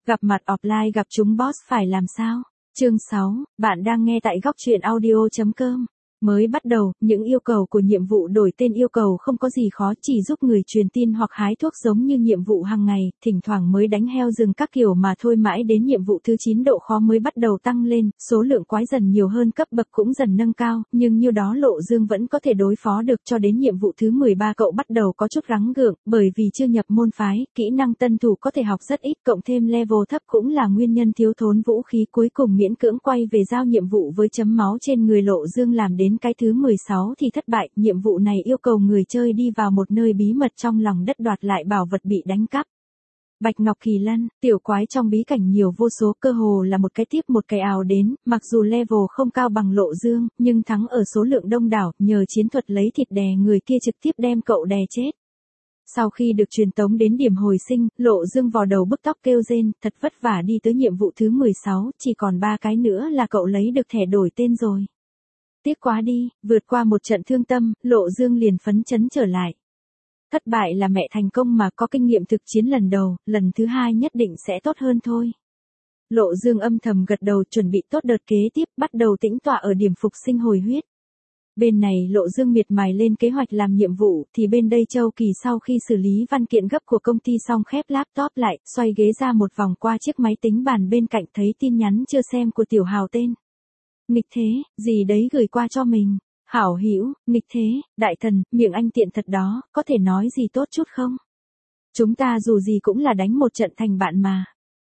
Gặp mặt offline gặp chúng boss phải làm sao? Chương 6, bạn đang nghe tại góc truyện audio.com. Mới bắt đầu, những yêu cầu của nhiệm vụ đổi tên yêu cầu không có gì khó, chỉ giúp người truyền tin hoặc hái thuốc giống như nhiệm vụ hàng ngày, thỉnh thoảng mới đánh heo rừng các kiểu mà thôi, mãi đến nhiệm vụ thứ 9 độ khó mới bắt đầu tăng lên, số lượng quái dần nhiều hơn, cấp bậc cũng dần nâng cao, nhưng như đó Lộ Dương vẫn có thể đối phó được. Cho đến nhiệm vụ thứ 13 cậu bắt đầu có chút gắng gượng, bởi vì chưa nhập môn phái, kỹ năng tân thủ có thể học rất ít, cộng thêm level thấp cũng là nguyên nhân thiếu thốn vũ khí, cuối cùng miễn cưỡng quay về giao nhiệm vụ với chấm máu trên người. Lộ Dương làm đến cái thứ 16 thì thất bại, nhiệm vụ này yêu cầu người chơi đi vào một nơi bí mật trong lòng đất đoạt lại bảo vật bị đánh cắp. Bạch Ngọc Kỳ Lân, tiểu quái trong bí cảnh nhiều vô số, cơ hồ là một cái tiếp một cái ào đến, mặc dù level không cao bằng Lộ Dương, nhưng thắng ở số lượng đông đảo, nhờ chiến thuật lấy thịt đè người kia trực tiếp đem cậu đè chết. Sau khi được truyền tống đến điểm hồi sinh, Lộ Dương vò đầu bứt tóc kêu rên, thật vất vả đi tới nhiệm vụ thứ 16, chỉ còn 3 cái nữa là cậu lấy được thẻ đổi tên rồi. Tiếc quá đi, vượt qua một trận thương tâm, Lộ Dương liền phấn chấn trở lại. Thất bại là mẹ thành công mà, có kinh nghiệm thực chiến lần đầu, lần thứ 2 nhất định sẽ tốt hơn thôi. Lộ Dương âm thầm gật đầu, chuẩn bị tốt đợt kế tiếp, bắt đầu tĩnh tọa ở điểm phục sinh hồi huyết. Bên này Lộ Dương miệt mài lên kế hoạch làm nhiệm vụ, thì bên đây Châu Kỳ sau khi xử lý văn kiện gấp của công ty xong khép laptop lại, xoay ghế ra một vòng qua chiếc máy tính bàn bên cạnh, thấy tin nhắn chưa xem của Tiểu Hào tên. Nghịch thế, gì đấy gửi qua cho mình. Hảo hữu, nghịch thế, đại thần, miệng anh tiện thật đó, có thể nói gì tốt chút không? Chúng ta dù gì cũng là đánh một trận thành bạn mà.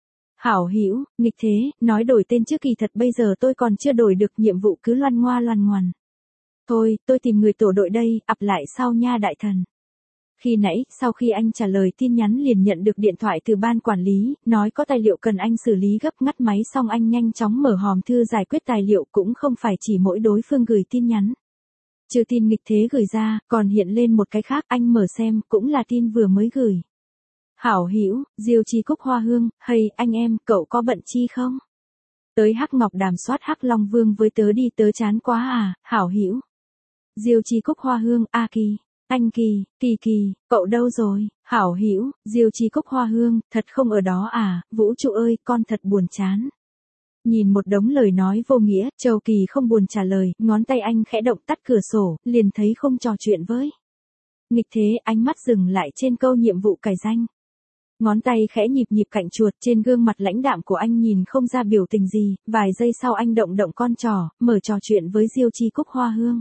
Hảo hữu, nghịch thế, nói đổi tên trước, kỳ thật bây giờ tôi còn chưa đổi được, nhiệm vụ cứ loan ngoa loan ngoằn. Thôi, tôi tìm người tổ đội đây, ặp lại sau nha đại thần. Khi nãy, sau khi anh trả lời tin nhắn liền nhận được điện thoại từ ban quản lý, nói có tài liệu cần anh xử lý gấp, ngắt máy xong anh nhanh chóng mở hòm thư giải quyết tài liệu, cũng không phải chỉ mỗi đối phương gửi tin nhắn. Trừ tin nghịch thế gửi ra, còn hiện lên một cái khác, anh mở xem, cũng là tin vừa mới gửi. Hảo hữu, Diêu Chi Cúc Hoa Hương, hey, anh em, cậu có bận chi không? Tới Hắc Ngọc Đàm soát Hắc Long Vương với tớ đi, tớ chán quá à, Hảo hữu. Diêu Chi Cúc Hoa Hương, A Kỳ. Anh Kỳ, Kỳ, cậu đâu rồi? Hảo hữu, Diêu Chi Cúc Hoa Hương, thật không ở đó à, vũ trụ ơi, con thật buồn chán. Nhìn một đống lời nói vô nghĩa, Châu Kỳ không buồn trả lời, ngón tay anh khẽ động tắt cửa sổ, liền thấy không trò chuyện với. Nghịch thế, ánh mắt dừng lại trên câu nhiệm vụ cài danh. Ngón tay khẽ nhịp cạnh chuột, trên gương mặt lãnh đạm của anh nhìn không ra biểu tình gì, vài giây sau anh động con trò, mở trò chuyện với Diêu Chi Cúc Hoa Hương.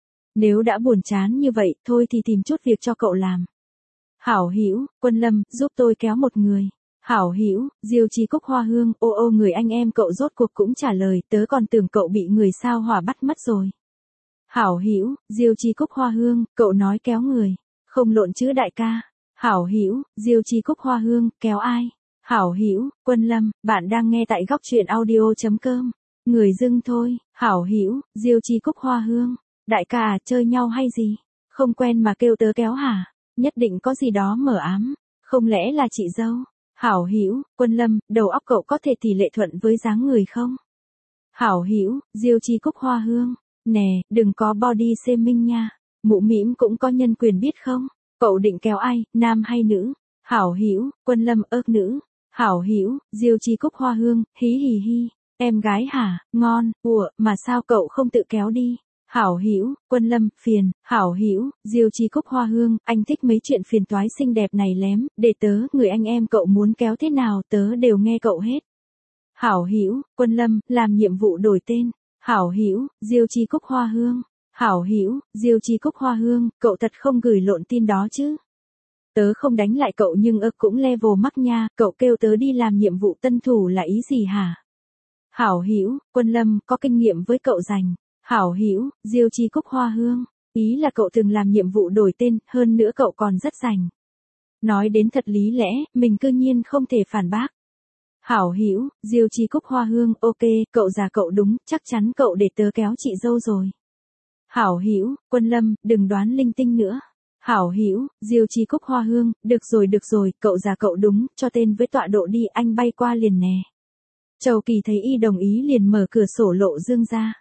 Nếu đã buồn chán như vậy, thôi thì tìm chút việc cho cậu làm. Hảo hữu, Quân Lâm, giúp tôi kéo một người. Hảo hữu, Diêu Chi Cúc Hoa Hương, ô người anh em cậu rốt cuộc cũng trả lời, tớ còn tưởng cậu bị người sao hỏa bắt mất rồi. Hảo hữu, Diêu Chi Cúc Hoa Hương, cậu nói kéo người, không lộn chứ đại ca. Hảo hữu, Diêu Chi Cúc Hoa Hương, kéo ai? Hảo hữu, Quân Lâm, bạn đang nghe tại góc truyện audio.com. Người dưng thôi. Hảo hữu, Diêu Chi Cúc Hoa Hương. Đại ca à, chơi nhau hay gì? Không quen mà kêu tớ kéo hả? Nhất định có gì đó mờ ám. Không lẽ là chị dâu? Hảo hữu, Quân Lâm, đầu óc cậu có thể tỷ lệ thuận với dáng người không? Hảo hữu, Diêu Chi Cúc Hoa Hương. Nè, đừng có body shaming nha. Mụ mĩm cũng có nhân quyền biết không? Cậu định kéo ai, nam hay nữ? Hảo hữu, Quân Lâm, nữ. Hảo hữu, Diêu Chi Cúc Hoa Hương, hí hì hi. Em gái hả? Ngon, mà sao cậu không tự kéo đi? Hảo hữu, Quân Lâm, phiền. Hảo hữu, Diêu Chi Cúc Hoa Hương, anh thích mấy chuyện phiền toái xinh đẹp này lém, để tớ, người anh em cậu muốn kéo thế nào tớ đều nghe cậu hết. Hảo hữu, Quân Lâm, làm nhiệm vụ đổi tên. Hảo hữu, Diêu Chi Cúc Hoa Hương. Hảo hữu, Diêu Chi Cúc Hoa Hương, cậu thật không gửi lộn tin đó chứ? Tớ không đánh lại cậu nhưng cũng level mắc nha, cậu kêu tớ đi làm nhiệm vụ tân thủ là ý gì hả? Hảo hữu, Quân Lâm, có kinh nghiệm với cậu dành. Hảo hữu, Diêu Chi Cúc Hoa Hương, ý là cậu từng làm nhiệm vụ đổi tên, hơn nữa cậu còn rất rành. Nói đến thật lý lẽ, mình cư nhiên không thể phản bác. Hảo hữu, Diêu Chi Cúc Hoa Hương, ok, cậu già cậu đúng, chắc chắn cậu để tớ kéo chị dâu rồi. Hảo hữu, Quân Lâm, đừng đoán linh tinh nữa. Hảo hữu, Diêu Chi Cúc Hoa Hương, được rồi, cậu già cậu đúng, cho tên với tọa độ đi, anh bay qua liền nè. Châu Kỳ thấy y đồng ý liền mở cửa sổ Lộ Dương ra.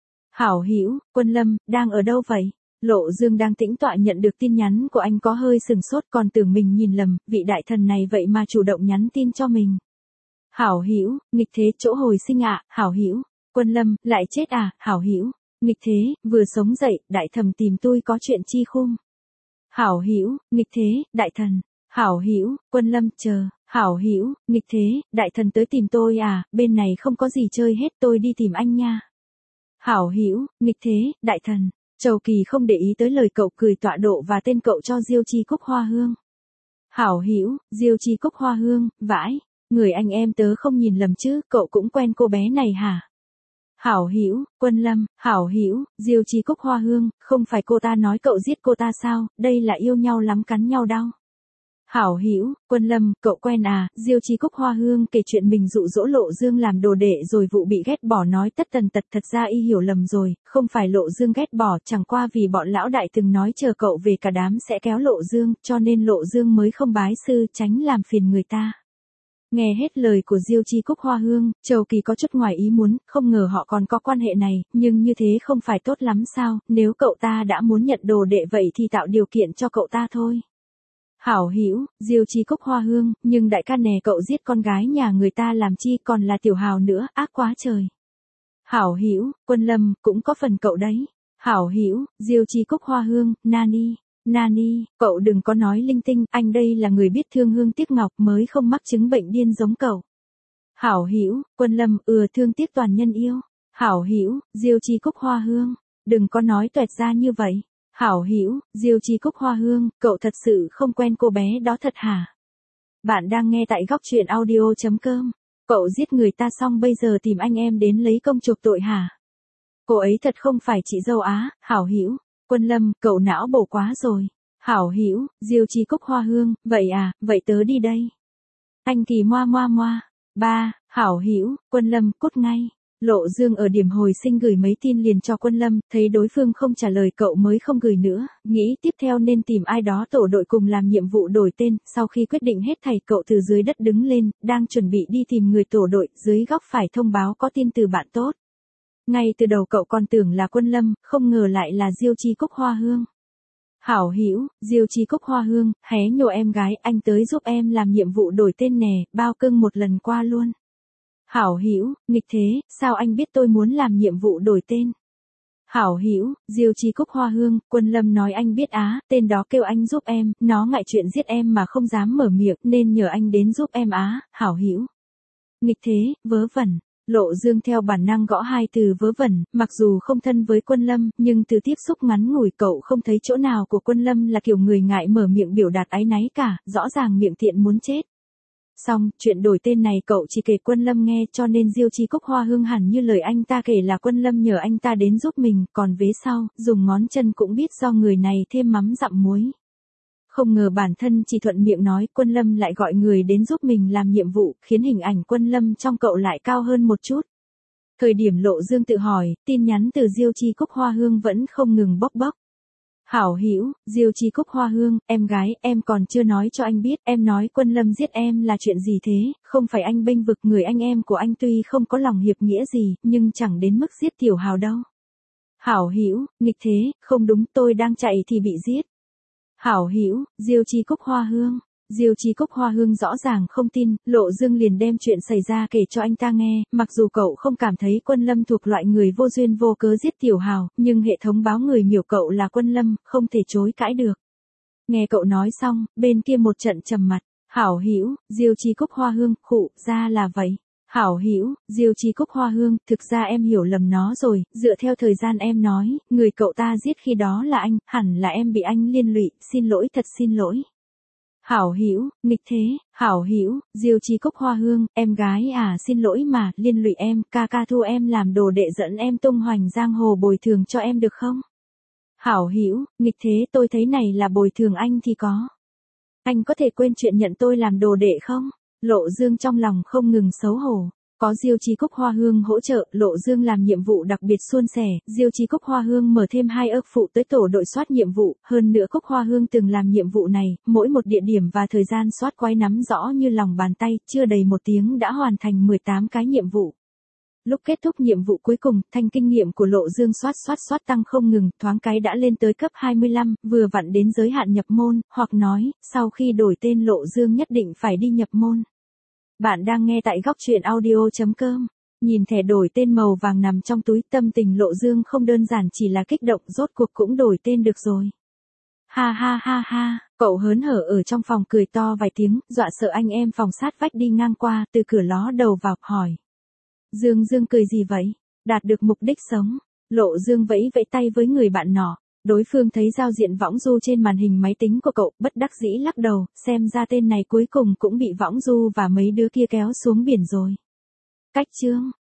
Hảo hữu, Quân Lâm, đang ở đâu vậy? Lộ Dương đang tĩnh tọa nhận được tin nhắn của anh có hơi sừng sốt, còn tưởng mình nhìn lầm, vị đại thần này vậy mà chủ động nhắn tin cho mình. Hảo Hữu, nghịch thế chỗ hồi sinh ạ, Hảo Hữu. Quân Lâm, lại chết à, Hảo Hữu. Nghịch thế, vừa sống dậy, đại thẩm tìm tôi có chuyện chi khung. Hảo Hữu, nghịch thế, đại thần. Hảo Hữu, Quân Lâm, chờ. Hảo Hữu, nghịch thế, đại thần tới tìm tôi à, bên này không có gì chơi hết, tôi đi tìm anh nha. Hảo Hữu, nghịch thế, đại thần. Trầu Kỳ không để ý tới lời cậu, cười tọa độ và tên cậu cho Diêu Chi Cúc Hoa Hương. Hảo Hữu, Diêu Chi Cúc Hoa Hương, vãi, người anh em tớ không nhìn lầm chứ, cậu cũng quen cô bé này hả? Hảo Hữu, Quân Lâm, Hảo Hữu, Diêu Chi Cúc Hoa Hương, không phải cô ta nói cậu giết cô ta sao, đây là yêu nhau lắm cắn nhau đau. Hảo Hữu, Quân Lâm, cậu quen à, Diêu Chi Cúc Hoa Hương kể chuyện mình dụ dỗ Lộ Dương làm đồ đệ rồi vụ bị ghét bỏ nói tất tần tật, thật ra y hiểu lầm rồi, không phải Lộ Dương ghét bỏ, chẳng qua vì bọn lão đại từng nói chờ cậu về cả đám sẽ kéo Lộ Dương, cho nên Lộ Dương mới không bái sư, tránh làm phiền người ta. Nghe hết lời của Diêu Chi Cúc Hoa Hương, Trầu Kỳ có chút ngoài ý muốn, không ngờ họ còn có quan hệ này, nhưng như thế không phải tốt lắm sao, nếu cậu ta đã muốn nhận đồ đệ vậy thì tạo điều kiện cho cậu ta thôi. Hảo Hữu, Diêu Chi Cúc Hoa Hương, nhưng đại ca nè, cậu giết con gái nhà người ta làm chi, còn là tiểu hào nữa, ác quá trời. Hảo Hữu, Quân Lâm, cũng có phần cậu đấy. Hảo Hữu, Diêu Chi Cúc Hoa Hương, Nani. Nani, cậu đừng có nói linh tinh, anh đây là người biết thương hương tiếc ngọc mới không mắc chứng bệnh điên giống cậu. Hảo Hữu, Quân Lâm, thương tiếc toàn nhân yêu. Hảo Hữu, Diêu Chi Cúc Hoa Hương, đừng có nói tuẹt ra như vậy. Hảo Hữu, Diêu Chi Cúc Hoa Hương, cậu thật sự không quen cô bé đó thật hả? Bạn đang nghe tại góc truyện audio.com. Cậu giết người ta xong bây giờ tìm anh em đến lấy công chuộc tội hả? Cô ấy thật không phải chị dâu á, Hảo Hữu. Quân Lâm, cậu não bổ quá rồi. Hảo Hữu, Diêu Chi Cúc Hoa Hương, vậy à, vậy tớ đi đây. Anh Kỳ moa moa moa. 3. Hảo Hữu, Quân Lâm, cút ngay. Lộ Dương ở điểm hồi sinh gửi mấy tin liền cho Quân Lâm, thấy đối phương không trả lời cậu mới không gửi nữa, nghĩ tiếp theo nên tìm ai đó tổ đội cùng làm nhiệm vụ đổi tên, sau khi quyết định hết thảy cậu từ dưới đất đứng lên, đang chuẩn bị đi tìm người tổ đội, dưới góc phải thông báo có tin từ bạn tốt. Ngay từ đầu cậu còn tưởng là Quân Lâm, không ngờ lại là Diêu Chi Cúc Hoa Hương. Hảo Hữu, Diêu Chi Cúc Hoa Hương, hé nhổ em gái, anh tới giúp em làm nhiệm vụ đổi tên nè, bao cưng một lần qua luôn. Hảo Hữu, nghịch thế, sao anh biết tôi muốn làm nhiệm vụ đổi tên? Hảo Hữu, Diêu Chi Cúc Hoa Hương, Quân Lâm nói anh biết á, tên đó kêu anh giúp em, nó ngại chuyện giết em mà không dám mở miệng nên nhờ anh đến giúp em á, Hảo Hữu. Nghịch thế, vớ vẩn. Lộ Dương theo bản năng gõ hai từ vớ vẩn, mặc dù không thân với Quân Lâm, nhưng từ tiếp xúc ngắn ngủi cậu không thấy chỗ nào của Quân Lâm là kiểu người ngại mở miệng biểu đạt áy náy cả, rõ ràng miệng tiện muốn chết. Xong, chuyện đổi tên này cậu chỉ kể Quân Lâm nghe cho nên Diêu Chi Cúc Hoa Hương hẳn như lời anh ta kể là Quân Lâm nhờ anh ta đến giúp mình, còn vế sau, dùng ngón chân cũng biết do người này thêm mắm dặm muối. Không ngờ bản thân chỉ thuận miệng nói Quân Lâm lại gọi người đến giúp mình làm nhiệm vụ, khiến hình ảnh Quân Lâm trong cậu lại cao hơn một chút. Thời điểm Lộ Dương tự hỏi, tin nhắn từ Diêu Chi Cúc Hoa Hương vẫn không ngừng bốc bốc. Hảo Hữu, Diêu Chi Cúc Hoa Hương, em gái, em còn chưa nói cho anh biết, em nói Quân Lâm giết em là chuyện gì thế, không phải anh bênh vực người anh em của anh tuy không có lòng hiệp nghĩa gì, nhưng chẳng đến mức giết tiểu hào đâu. Hảo Hữu, nghịch thế, không đúng, tôi đang chạy thì bị giết. Hảo Hữu, Diêu Chi Cúc Hoa Hương. Diêu Chi Cúc Hoa Hương rõ ràng không tin, Lộ Dương liền đem chuyện xảy ra kể cho anh ta nghe, mặc dù cậu không cảm thấy Quân Lâm thuộc loại người vô duyên vô cớ giết tiểu hào, nhưng hệ thống báo người miểu cậu là Quân Lâm, không thể chối cãi được. Nghe cậu nói xong, bên kia một trận trầm mặt, Hảo Hữu, Diêu Chi Cúc Hoa Hương, khụ, ra là vậy. Hảo Hữu, Diêu Chi Cúc Hoa Hương, thực ra em hiểu lầm nó rồi, dựa theo thời gian em nói, người cậu ta giết khi đó là anh, hẳn là em bị anh liên lụy, xin lỗi thật xin lỗi. Hảo Hữu, nghịch thế, Hảo Hữu, Diêu Chi Cúc Hoa Hương, em gái à xin lỗi mà, liên lụy em, ca thu em làm đồ đệ dẫn em tung hoành giang hồ bồi thường cho em được không? Hảo Hữu, nghịch thế tôi thấy này là bồi thường anh thì có. Anh có thể quên chuyện nhận tôi làm đồ đệ không? Lộ Dương trong lòng không ngừng xấu hổ. Có Diêu Chi Cúc Hoa Hương hỗ trợ, Lộ Dương làm nhiệm vụ đặc biệt suôn sẻ, Diêu Chi Cúc Hoa Hương mở thêm 2 ức phụ tới tổ đội soát nhiệm vụ, hơn nữa Cúc Hoa Hương từng làm nhiệm vụ này, mỗi một địa điểm và thời gian soát quái nắm rõ như lòng bàn tay, chưa đầy 1 tiếng đã hoàn thành 18 cái nhiệm vụ. Lúc kết thúc nhiệm vụ cuối cùng, thanh kinh nghiệm của Lộ Dương soát tăng không ngừng, thoáng cái đã lên tới cấp 25, vừa vặn đến giới hạn nhập môn, hoặc nói, sau khi đổi tên Lộ Dương nhất định phải đi nhập môn. Bạn đang nghe tại góc truyện audio.com. Nhìn thẻ đổi tên màu vàng nằm trong túi, tâm tình Lộ Dương không đơn giản chỉ là kích động, rốt cuộc cũng đổi tên được rồi. Ha ha ha ha, cậu hớn hở ở trong phòng cười to vài tiếng, dọa sợ anh em phòng sát vách đi ngang qua, từ cửa ló đầu vào, hỏi. Dương Dương cười gì vậy? Đạt được mục đích sống. Lộ Dương vẫy vẫy tay với người bạn nọ. Đối phương thấy giao diện võng du trên màn hình máy tính của cậu, bất đắc dĩ lắc đầu, xem ra tên này cuối cùng cũng bị võng du và mấy đứa kia kéo xuống biển rồi. Cách chương.